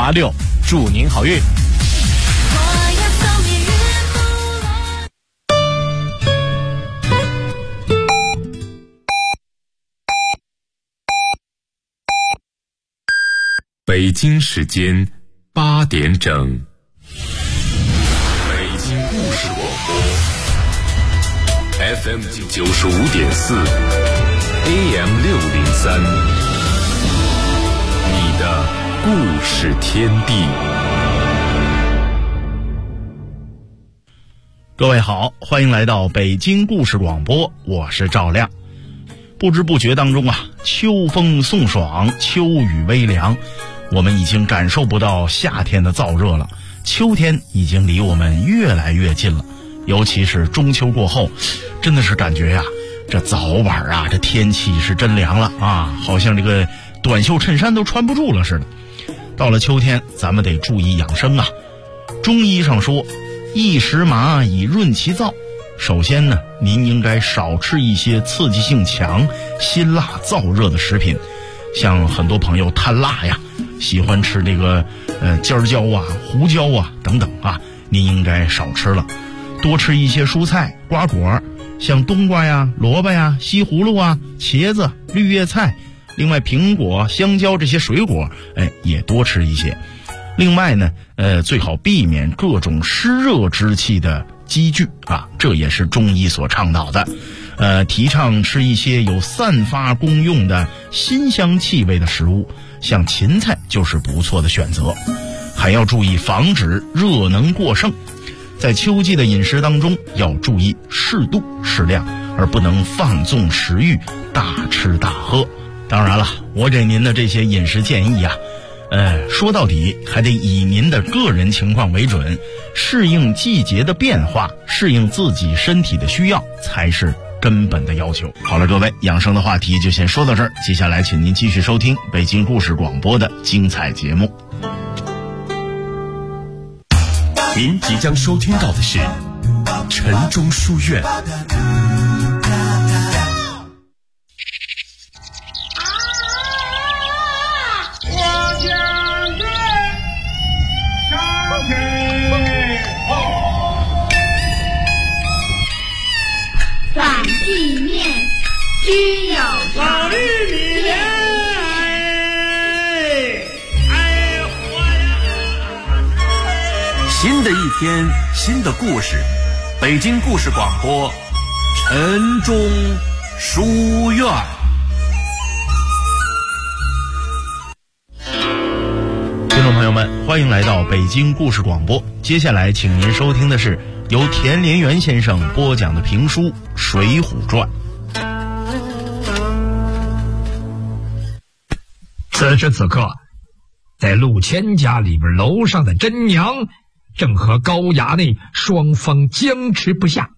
6，祝您好运。 北京时间8点整，北京故事广播 FM 95.4 AM 603，你的故事天地。 各位好，欢迎来到北京故事广播，我是赵亮。不知不觉当中秋风送爽，秋雨微凉，我们已经感受不到夏天的燥热了，秋天已经离我们越来越近了。尤其是中秋过后，真的是感觉这早晚这天气是真凉了好像这个短袖衬衫都穿不住了似的。到了秋天，咱们得注意养生中医上说，益食麻以润其燥。首先呢，您应该少吃一些刺激性强、辛辣燥热的食品，像很多朋友贪辣喜欢吃这个尖椒胡椒等等您应该少吃了。多吃一些蔬菜瓜果，像冬瓜萝卜西葫芦茄子绿叶菜，另外苹果香蕉这些水果也多吃一些。另外呢最好避免各种湿热之气的积聚这也是中医所倡导的。提倡吃一些有散发功用的辛香气味的食物，像芹菜就是不错的选择。还要注意防止热能过剩，在秋季的饮食当中要注意适度适量，而不能放纵食欲大吃大喝。当然了，我给您的这些饮食建议说到底还得以您的个人情况为准，适应季节的变化，适应自己身体的需要才是根本的要求。好了，各位，养生的话题就先说到这儿，接下来请您继续收听北京故事广播的精彩节目。 您即将收听到的是晨钟书院。 反地面均有法律里面新的一天，新的故事，北京故事广播晨钟书院。 听众朋友们，欢迎来到北京故事广播。接下来请您收听的是由田连元先生播讲的评书《水浒传》。 此时此刻，在陆谦家里边楼上的真娘正和高衙内双方僵持不下。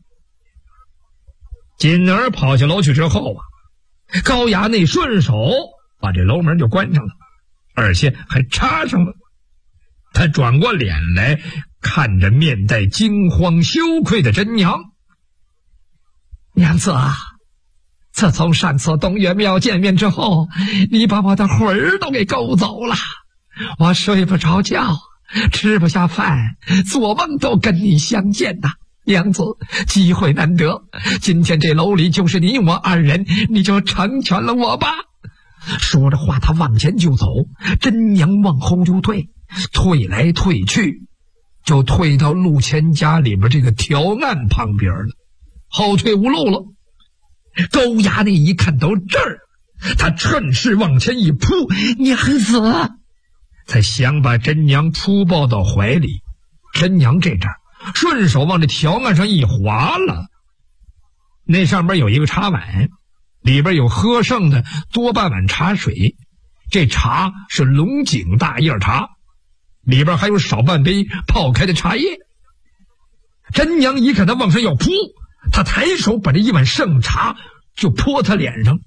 锦儿跑下楼去之后高衙内顺手把这楼门就关上了，而且还插上了。他转过脸来看着面带惊慌羞愧的真娘：“娘子自从上次东岳庙见面之后，你把我的魂儿都给勾走了，我睡不着觉，吃不下饭，做梦都跟你相见呐。娘子，机会难得，今天这楼里就是你我二人，你就成全了我吧。”说着话，他往前就走，真娘往后就退，退来退去，就退到陆谦家里边这个条案旁边了，后退无路了。高衙内一看到这儿，他趁势往前一扑：“娘子！”才想把真娘扑抱到怀里。真娘这阵顺手往这条案上一划了，那上面有一个茶碗，里边有喝剩的多半碗茶水，这茶是龙井大叶茶，里边还有少半杯泡开的茶叶。真娘一看他往上要扑，他抬手把这一碗剩茶就泼他脸上，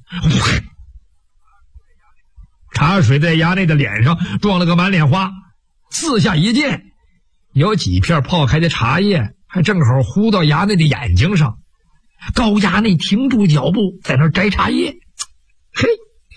茶水在衙内的脸上撞了个满脸花，四下一溅，有几片泡开的茶叶还正好糊到衙内的眼睛上。高衙内停住脚步，在那儿摘茶叶。嘿，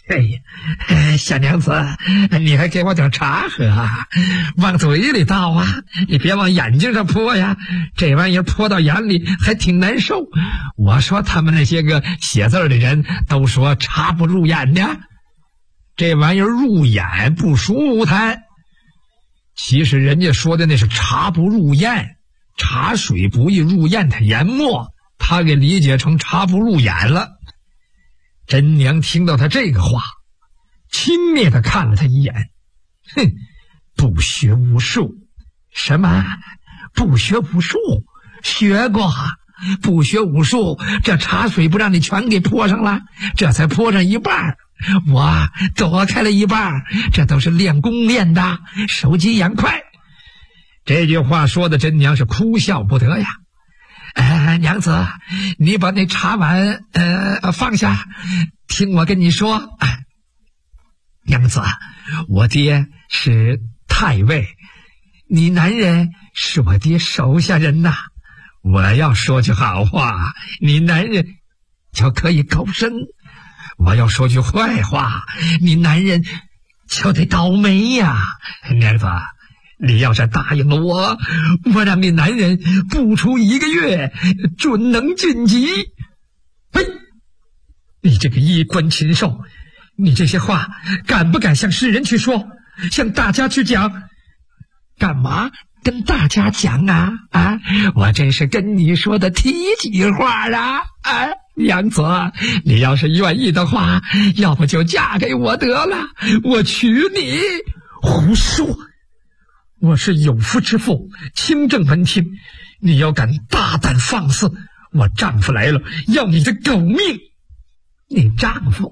哎呀，小娘子，你还给我点茶喝啊？往嘴里倒啊，你别往眼睛上泼呀，这玩意儿泼到眼里还挺难受。我说他们那些个写字的人都说茶不入眼的，这玩意儿入眼不舒坦。其实人家说的那是茶不入咽，茶水不易入咽它研磨，他给理解成茶不入眼了。真娘听到他这个话，轻蔑地看了他一眼，哼，不学无术。什么？不学无术？学过，不学无术，这茶水不让你全给泼上了，这才泼上一半，我躲开了一半，这都是练功练的，手疾眼快。这句话说的真娘是哭笑不得呀。娘子，你把那茶碗放下，听我跟你说。娘子，我爹是太尉，你男人是我爹手下人呐。我要说句好话，你男人就可以高升；我要说句坏话，你男人就得倒霉呀。娘子，你要是答应了我，我让你男人不出1个月准能晋级。嘿，你这个衣冠禽兽，你这些话敢不敢向世人去说，向大家去讲？干嘛跟大家讲啊？我这是跟你说的提起话啊！娘子，你要是愿意的话，要不就嫁给我得了，我娶你。胡说！我是有夫之妇，清正门庭，你要敢大胆放肆，我丈夫来了，要你的狗命！你丈夫？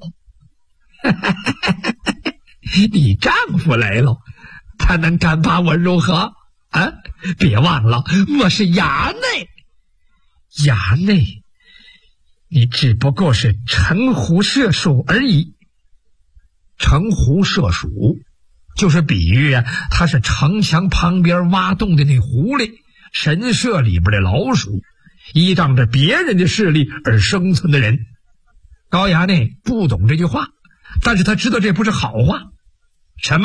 你丈夫来了，他能敢把我如何？别忘了，我是衙内。衙内？你只不过是城狐射鼠而已。城狐射鼠就是比喻他是城墙旁边挖洞的那狐狸，神社里边的老鼠，依仗着别人的势力而生存的人。高衙内不懂这句话，但是他知道这不是好话。什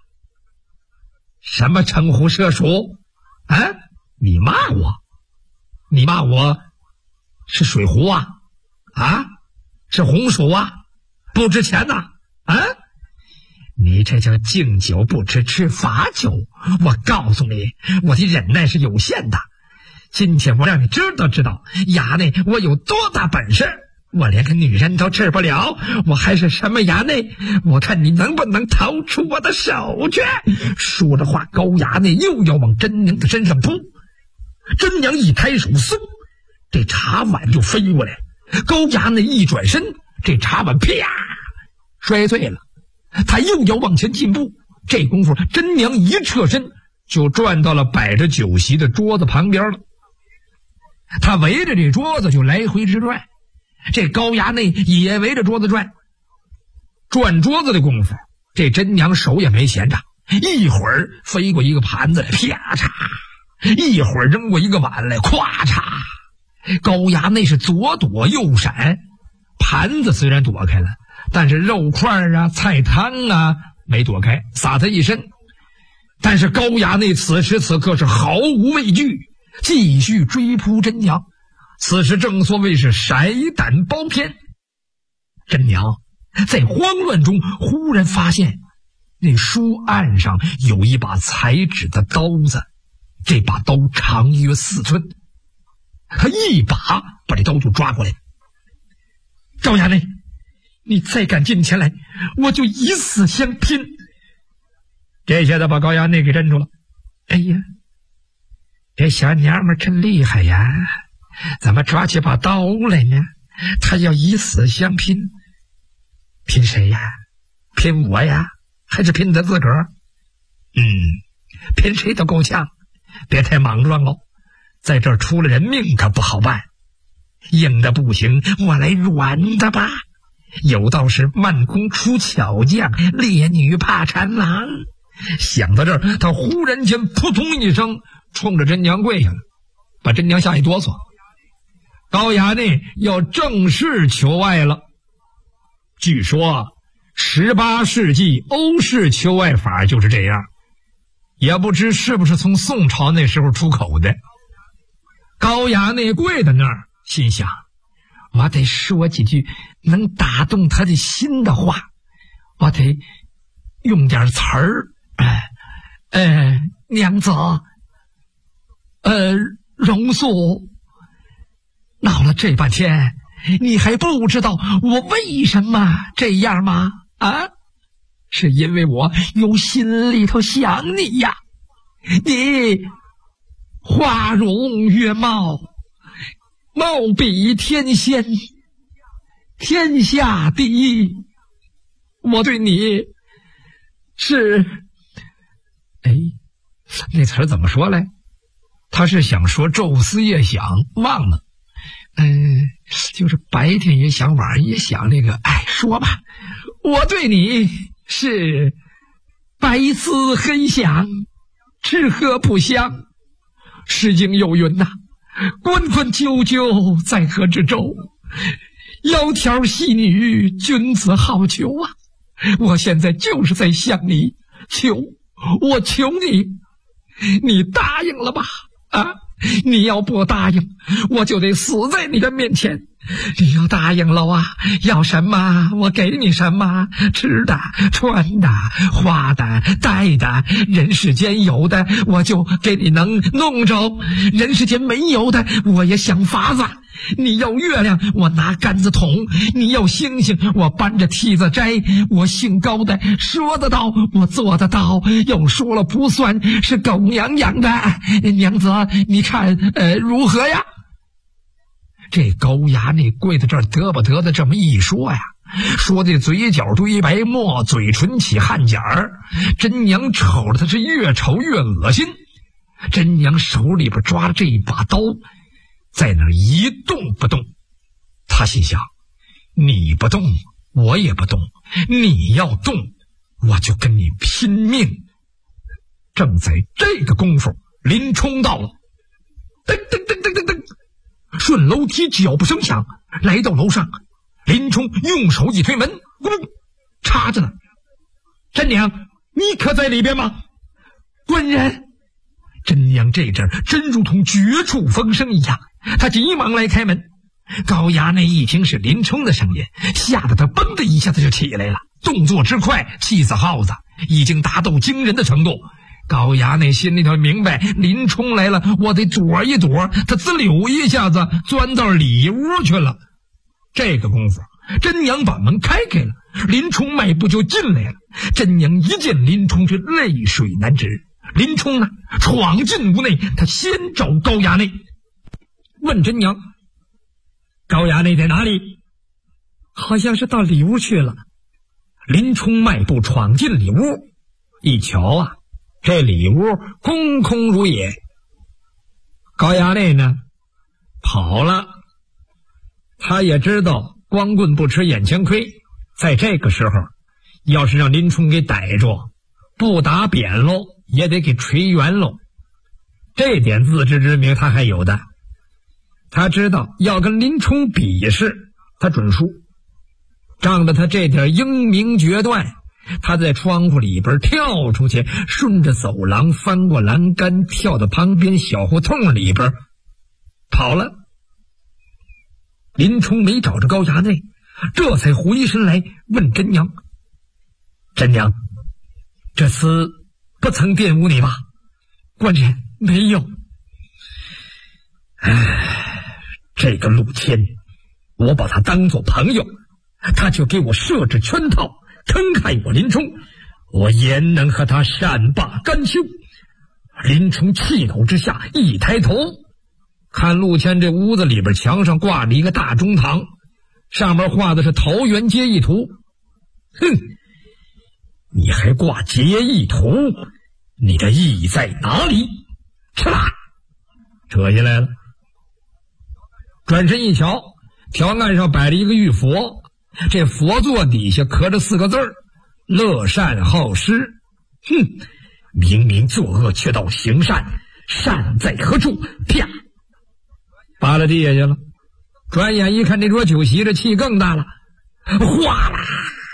么城狐射鼠？你骂我？你骂我是水狐啊？是红薯啊？不值钱呐？你这叫敬酒不吃吃罚酒。我告诉你，我的忍耐是有限的。今天我让你知道衙内我有多大本事，我连个女人都治不了，我还是什么衙内？我看你能不能逃出我的手去。说着话，高衙内又要往真娘的身上扑，真娘一抬手，嗖，这茶碗就飞过来。高衙内一转身，这茶碗啪摔碎了。他又要往前进步，这功夫真娘一侧身就转到了摆着酒席的桌子旁边了。他围着这桌子就来回直转，这高衙内也围着桌子转。转桌子的功夫，这真娘手也没闲着，一会儿飞过一个盘子来，啪嚓；一会儿扔过一个碗来，咵嚓。高衙内是左躲右闪，盘子虽然躲开了，但是肉块啊、菜汤啊没躲开，洒他一身。但是高衙内此时此刻是毫无畏惧，继续追扑真娘。此时正所谓是骰胆包天。真娘在慌乱中忽然发现那书案上有一把裁纸的刀子，这把刀长约4寸，他一把把这刀就抓过来。高衙内，你再敢近前来，我就以死相拼。这下子把高衙内给镇住了。哎呀，这小娘们真厉害呀，怎么抓起把刀来呢？他要以死相拼。拼谁呀？拼我呀？还是拼他自个儿？拼谁都够呛，别太莽撞喽，在这儿出了人命可不好办。硬的不行，我来软的吧。有道是慢工出巧匠，烈女怕缠郎。想到这儿，他忽然间扑通一声冲着真娘跪下了，把真娘吓一哆嗦。高衙内要正式求爱了。据说 18世纪欧式求爱法就是这样，也不知是不是从宋朝那时候出口的。高衙内跪在那儿，心想，我得说几句能打动他的心的话，我得用点词儿。娘子，荣素，闹了这半天，你还不知道我为什么这样吗？啊，是因为我有心里头想你呀。你花容月貌，貌比天仙，天下第一。我对你是，那词儿怎么说来？他是想说昼思夜想，忘了。就是白天也想，晚上也想那个。说吧，我对你是白思黑想，吃喝不香。诗经有云呐，关关雎鸠，在河之洲。窈窕戏女，君子好逑啊！我现在就是在向你求，我求你，你答应了吧？你要不答应，我就得死在你的面前。你要答应了啊，要什么我给你什么，吃的穿的花的戴的，人世间有的我就给你能弄着，人世间没有的我也想法子。你要月亮，我拿杆子捅；你要星星，我搬着梯子摘。我姓高的，说得到，我做得到，又说了不算，是狗娘养的。娘子，你看如何呀？这高衙内跪在这儿得不得的这么一说呀，说的嘴角堆白沫，嘴唇起汗点儿。真娘瞅着他是越瞅越恶心。真娘手里边抓着这一把刀，在那儿一动不动。他心想，你不动我也不动，你要动我就跟你拼命。正在这个功夫，林冲到了，噔噔噔噔噔噔，顺楼梯脚步声响，来到楼上。林冲用手一推门，咕噜插着呢。真娘，你可在里边吗？官人。真娘这阵真如同绝处逢生一样，他急忙来开门。高衙内一听是林冲的声音，吓得他嘣的一下子就起来了，动作之快，气死耗子，已经达到惊人的程度。高衙内心里头明白，林冲来了，我得躲一躲。他滋溜一下子钻到里屋去了。这个功夫，真娘把门开了，林冲迈步就进来了。真娘一见林冲是泪水难止。林冲呢，闯进屋内，他先找高衙内，问真娘，高衙内在哪里？好像是到里屋去了。林冲迈步闯进里屋，一瞧啊，这里屋空空如也。高衙内呢，跑了。他也知道光棍不吃眼前亏，在这个时候要是让林冲给逮住，不打扁喽也得给锤圆喽。这点自知之明他还有的。他知道要跟林冲比试，他准输。仗着他这点英明决断，他在窗户里边跳出去，顺着走廊翻过栏杆，跳到旁边小胡同里边跑了。林冲没找着高衙内，这才回身来问真娘，真娘，这厮不曾玷污你吧？官人，没有。这个陆谦，我把他当作朋友，他就给我设置圈套，坑害我林冲，我焉能和他善罢甘休？林冲气恼之下一抬头，看陆谦这屋子里边墙上挂着一个大中堂，上面画的是桃园结义图。哼，你还挂结义图，你的意在哪里？吃啦，扯下来了。转身一瞧，条案上摆着一个玉佛，这佛座底下刻着4个字儿：乐善好施。哼，明明作恶却道行善，善在何处？啪，扒拉地下去了。转眼一看这桌酒席，这气更大了，哗啦，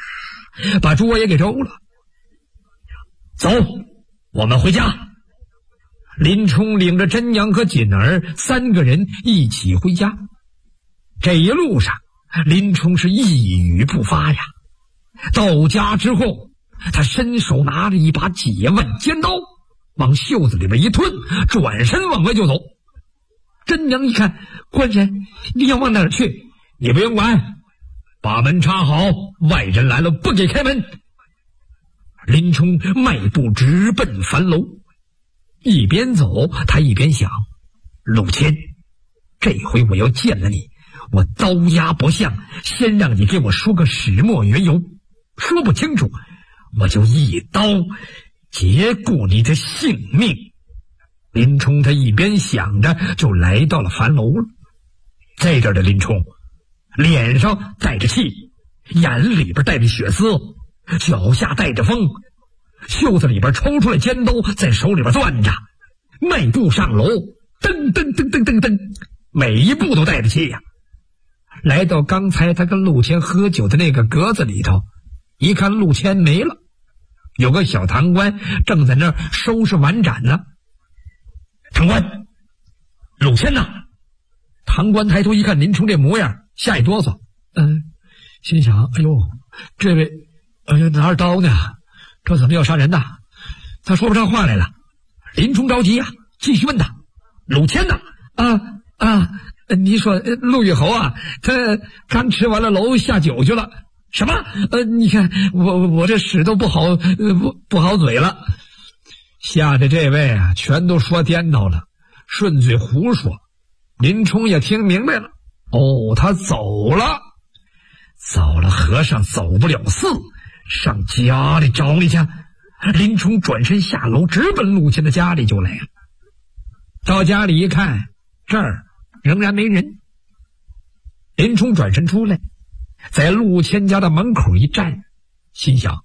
把桌也给周了。走，我们回家。林冲领着真娘和锦儿3个人一起回家。这一路上，林冲是一语不发呀。到家之后，他伸手拿着一把解腕尖刀，往袖子里边一吞，转身往外就走。真娘一看，官人，你要往哪儿去？你不用管，把门插好，外人来了不给开门。林冲迈步直奔樊楼，一边走他一边想，陆谦，这回我要见了你，我刀压不下，先让你给我说个始末缘由，说不清楚我就一刀结果你的性命。林冲他一边想着，就来到了樊楼了。在这儿的林冲脸上带着气，眼里边带着血丝，脚下带着风，袖子里边抽出来尖刀，在手里边攥着，迈步上楼，噔噔噔噔噔噔，每一步都带着气呀。来到刚才他跟陆谦喝酒的那个格子里头，一看陆谦没了，有个小堂官正在那儿收拾碗盏呢。堂官，陆谦呐！堂官抬头一看林冲这模样，吓一哆嗦，心想：哎呦，这位，拿着刀呢，这怎么要杀人呐？他说不上话来了。林冲着急呀，继续问他：陆谦呐？你说陆玉侯啊，他刚吃完了楼下酒去了。什么？你看我这屎都不好嘴了。吓得这位啊，全都说颠倒了，顺嘴胡说。林冲也听明白了，他走了，和尚走不了寺，上家里找你去。林冲转身下楼，直奔陆谦的家里就来了。到家里一看，这儿仍然没人。林冲转身出来，在陆谦家的门口一站，心想，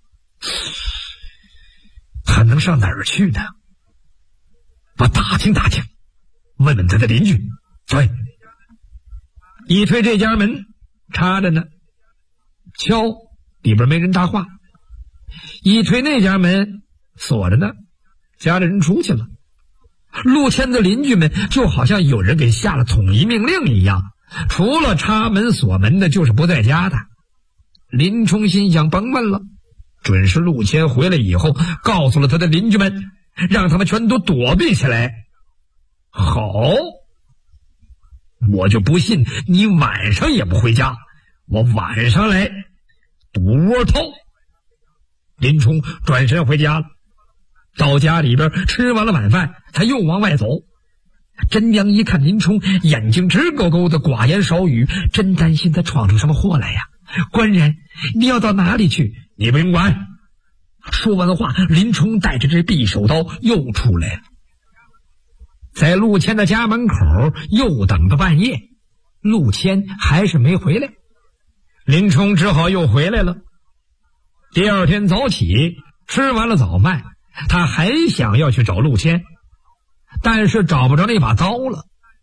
他能上哪儿去呢？我打听打听，问问他的邻居。对，一推这家门，插着呢，敲，里边没人答话。一推那家门，锁着呢，家里人出去了。陆谦的邻居们就好像有人给下了统一命令一样，除了插门锁门的，就是不在家的。林冲心想，甭问了，准是陆谦回来以后告诉了他的邻居们，让他们全都躲避起来。好，我就不信你晚上也不回家，我晚上来堵窝头。林冲转身回家了。到家里边吃完了晚饭，他又往外走。真娘一看林冲眼睛直勾勾的，寡言少语，真担心他闯出什么祸来呀。官人，你要到哪里去？你不用管。说完话，林冲带着这匕首刀又出来了。在陆谦的家门口又等到半夜，陆谦还是没回来，林冲只好又回来了。第二天早起，吃完了早饭，他还想要去找陆谦，但是找不着那把刀了。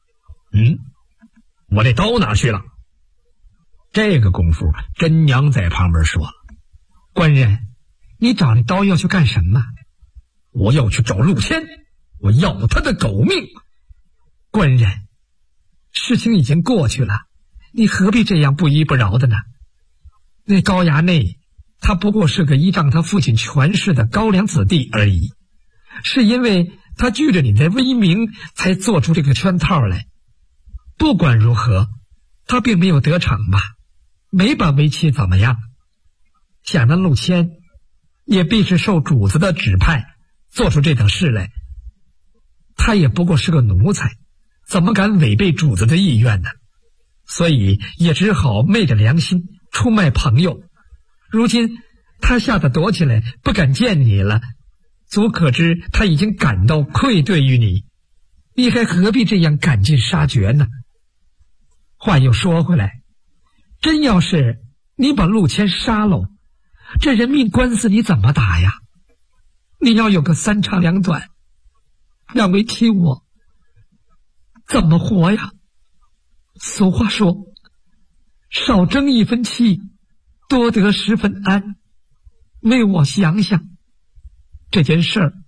我这刀哪去了？这个功夫，真娘在旁边说了：官人，你找那刀要去干什么？我要去找陆谦，我要他的狗命。官人，事情已经过去了，你何必这样不依不饶的呢？那高衙内他不过是个依仗他父亲权势的高粱子弟而已，是因为他惧着你的威名才做出这个圈套来。不管如何，他并没有得逞吧，没把为妻怎么样。想那陆谦也必是受主子的指派做出这等事来，他也不过是个奴才，怎么敢违背主子的意愿呢？所以也只好昧着良心出卖朋友。如今他吓得躲起来，不敢见你了，足可知他已经感到愧对于你，你还何必这样赶尽杀绝呢？话又说回来，真要是你把陆谦杀了，这人命官司你怎么打呀？你要有个三长两短，让为妻我怎么活呀？俗话说，少争一分气，多得10分安。 为我想想这件事儿，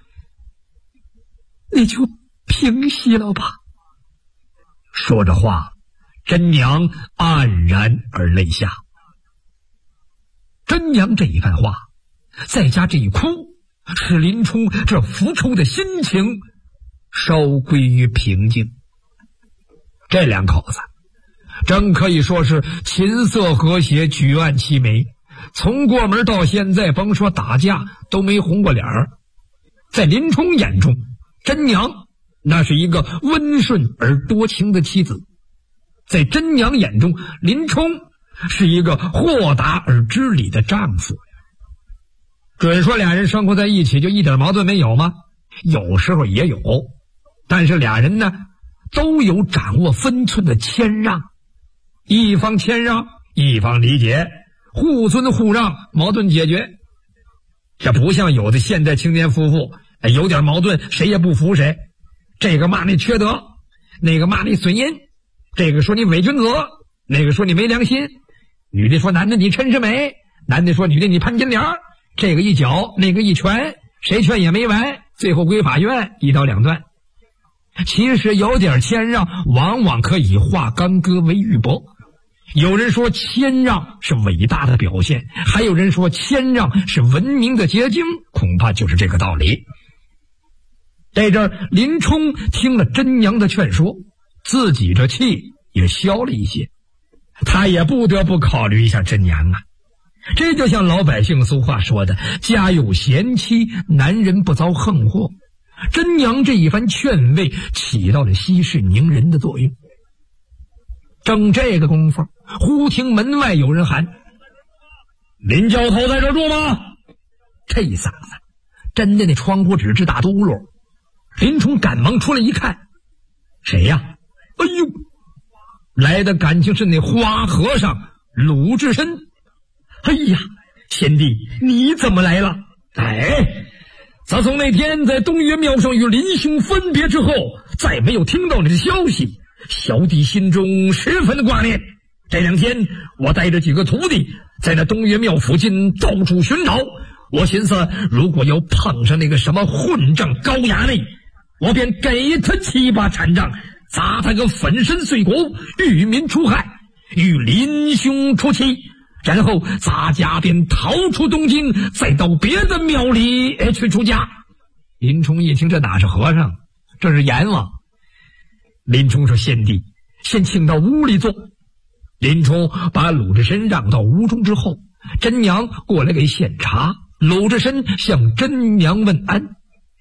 你就平息了吧。说着话，真娘黯然而泪下。真娘这一番话，再加这一哭，使林冲这浮愁的心情稍归于平静。这两口子真可以说是琴瑟和谐，举案齐眉，从过门到现在，甭说打架都没红过脸儿。在林冲眼中，真娘那是一个温顺而多情的妻子，在真娘眼中，林冲是一个豁达而知礼的丈夫。准说俩人生活在一起就一点矛盾没有吗？有时候也有，但是俩人呢都有掌握分寸的谦让，一方谦让，一方理解，互尊互让，矛盾解决。这不像有的现代青年夫妇，有点矛盾谁也不服谁，这个骂你缺德，那个骂你损阴，这个说你伪君子，那个说你没良心，女的说男的你趁势美，男的说女的你潘金莲，这个一脚那个一拳，谁劝也没完，最后归法院一刀两断。其实有点谦让往往可以化干戈为玉帛。有人说谦让是伟大的表现，还有人说谦让是文明的结晶，恐怕就是这个道理。在这儿，林冲听了真娘的劝说，自己这气也消了一些，他也不得不考虑一下真娘啊。这就像老百姓俗话说的，家有贤妻，男人不遭横祸。真娘这一番劝慰起到了息事宁人的作用。正这个功夫，忽听门外有人喊：“林教头在这住吗？”这一嗓子真的那窗户纸直打嘟噜。林冲赶忙出来一看，谁呀？哎呦，来的感情是那花和尚鲁智深。哎呀，贤弟你怎么来了？哎，自从那天在东岳庙上与林兄分别之后，再没有听到你的消息，小弟心中十分的挂念。这两天我带着几个徒弟在那东岳庙附近到处寻找，我寻思如果要碰上那个什么混账高衙内，我便给他7、8禅杖，砸他个粉身碎骨，与民除害，与林兄出气，然后咱家便逃出东京，再到别的庙里去出家。林冲一听，这哪是和尚，这是阎王。林冲说：“贤弟，先请到屋里坐。”林冲把鲁智深让到屋中之后，真娘过来给献茶，鲁智深向真娘问安。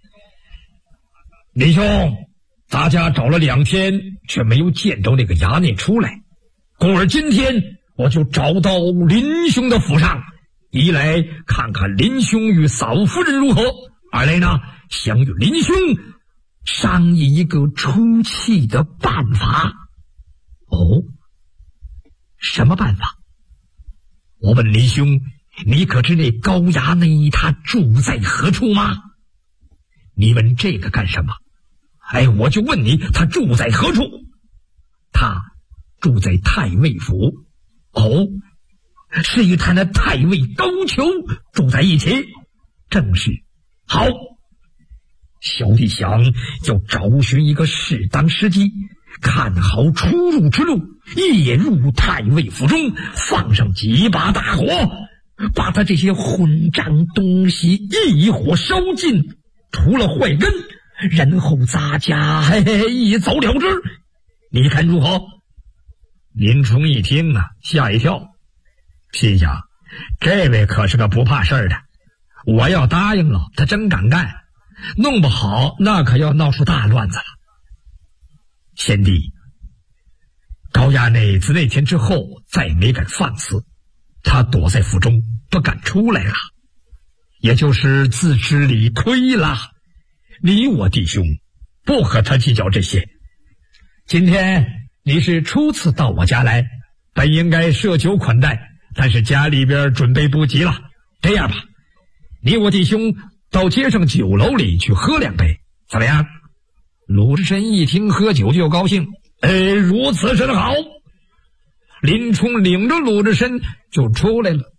林兄，咱家找了2天，却没有见着那个衙内出来，故而今天我就找到林兄的府上，一来看看林兄与嫂夫人如何，二来呢，想与林兄商议一个出气的办法。哦，什么办法？我问林兄，你可知那高衙内他住在何处吗？你问这个干什么？哎，我就问你，他住在何处？他住在太尉府。哦，是与他那太尉高俅住在一起。正是。好，小弟想要找寻一个适当时机，看好出入之路，夜入太尉府中，放上几把大火，把他这些混账东西一火烧尽，除了坏根，然后咱家一走了之，你看如何？林冲一听啊，吓一跳，心想这位可是个不怕事儿的，我要答应了，他真敢干，弄不好那可要闹出大乱子了。贤弟，高衙内自那天之后再没敢放肆，他躲在府中不敢出来了，也就是自知理亏了。你我弟兄不和他计较这些。今天你是初次到我家来，本应该设酒款待，但是家里边准备不及了。这样吧，你我弟兄到街上酒楼里去喝2杯，怎么样？鲁智深一听喝酒就高兴，如此甚好。林冲领着鲁智深就出来了。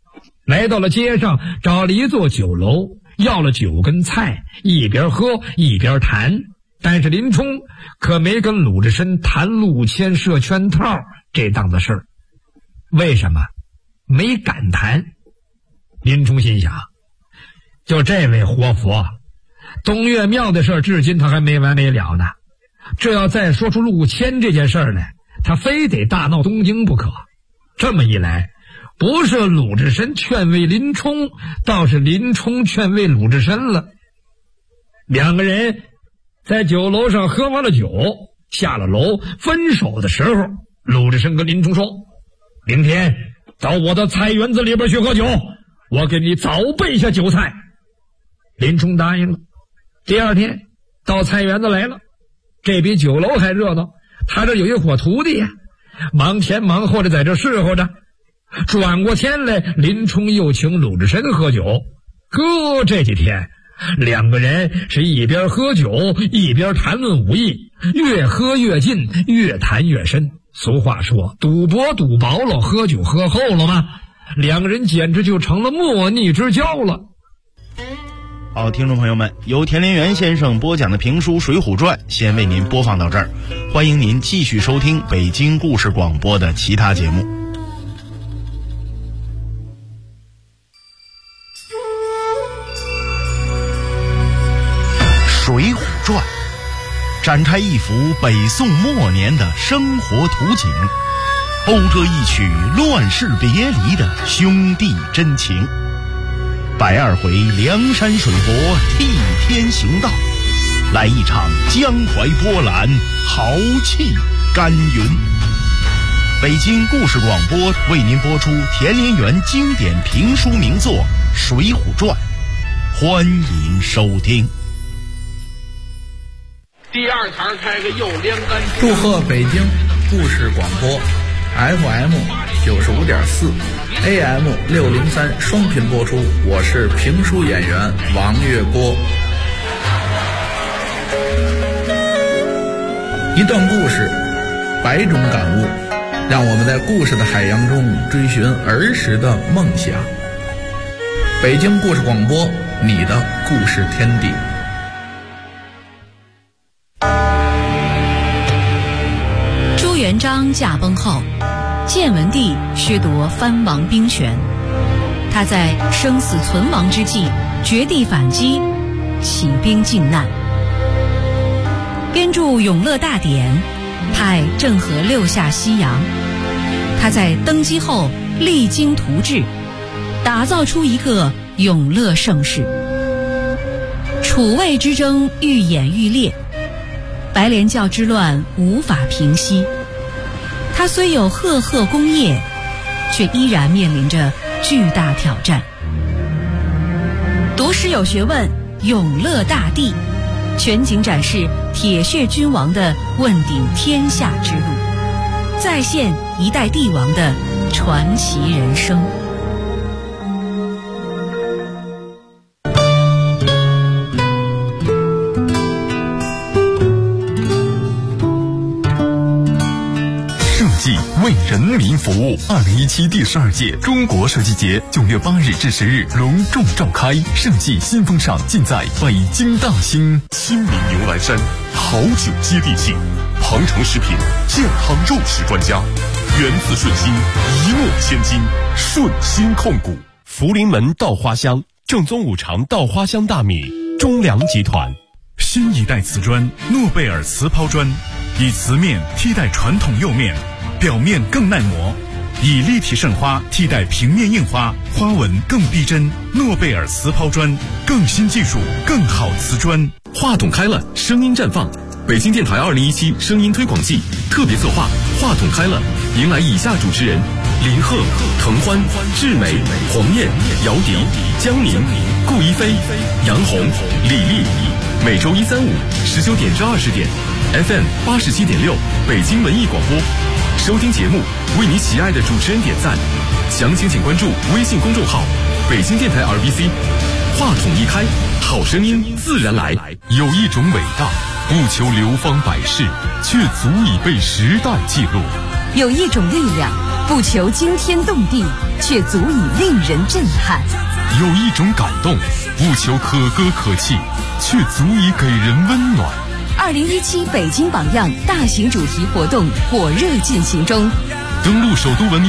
来到了街上，找了一座酒楼，要了酒跟菜，一边喝一边谈。但是林冲可没跟鲁智深谈陆谦设圈套这档子事儿。为什么？没敢谈。林冲心想，就这位活佛，东岳庙的事儿至今他还没完没了呢，这要再说出陆谦这件事儿来，他非得大闹东京不可。这么一来，不是鲁智深劝慰林冲，倒是林冲劝慰鲁智深了。两个人在酒楼上喝完了酒，下了楼，分手的时候，鲁智深跟林冲说，明天到我的菜园子里边去喝酒，我给你早备下酒菜。林冲答应了。第二天到菜园子来了，这比酒楼还热闹，他这有一伙徒弟呀，忙前忙后的在这侍候着。转过天来，林冲又请鲁智深喝酒。这几天两个人是一边喝酒一边谈论武艺，越喝越近，越谈越深。俗话说，赌博赌薄了，喝酒喝厚了吗？两个人简直就成了莫逆之交了。 好，听众朋友们，由田连元先生播讲的评书《水浒传》先为您播放到这儿，欢迎您继续收听北京故事广播的其他节目。《水浒传》展开一幅北宋末年的生活图景，讴歌一曲乱世别离的兄弟真情。120回梁山水泊替天行道，来一场江淮波澜，豪气干云。北京故事广播为您播出田连元经典评书名作《水浒传》，欢迎收听。 第二堂开个又连杆。 祝贺北京故事广播 FM 95.4 AM 603双频播出，我是评书演员王月波。一段故事，100种感悟，让我们在故事的海洋中追寻儿时的梦想。北京故事广播，你的故事天地。 朱元璋驾崩后，建文帝削夺藩王兵权，他在生死存亡之际绝地反击，起兵靖难，编著《永乐大典》，派郑和6下西洋。他在登基后励精图治，打造出一个永乐盛世。楚魏之争愈演愈烈，白莲教之乱无法平息。他虽有赫赫功业，却依然面临着巨大挑战。读诗有学问，永乐大帝全景展示铁血君王的问鼎天下之路，再现一代帝王的传奇人生。 为人民服务。2017第12届中国设计节9月8日至10日隆重召开，设计新风尚尽在北京大兴。亲民牛栏山，好酒接地气，庞城食品健康肉食专家，源自顺心，一诺千金，顺心控股。 福临门稻花香，正宗五常稻花香大米，中粮集团。 新一代瓷砖诺贝尔瓷抛砖，以瓷面替代传统釉面，表面更耐磨，以立体渗花替代平面印花，花纹更逼真。诺贝尔瓷抛砖，更新技术，更好瓷砖。 话筒开了，声音绽放。北京电台2017声音推广季特别策划，话筒开了，迎来以下主持人：林鹤、滕欢、志美、黄燕、姚笛、江宁、顾一飞、杨红、李丽。每周1、3、5 19点至20点 FM 87.6北京文艺广播。收听节目，为你喜爱的主持人点赞。详情请关注微信公众号北京电台 RBC。 话筒一开，好声音自然来。有一种伟大，不求流芳百世，却足以被时代记录。 有一种力量， 不求惊天动地，却足以令人震撼。 有一种感动，不求可歌可泣，却足以给人温暖。 2017北京榜样大型主题活动火热进行中， 登录首都文明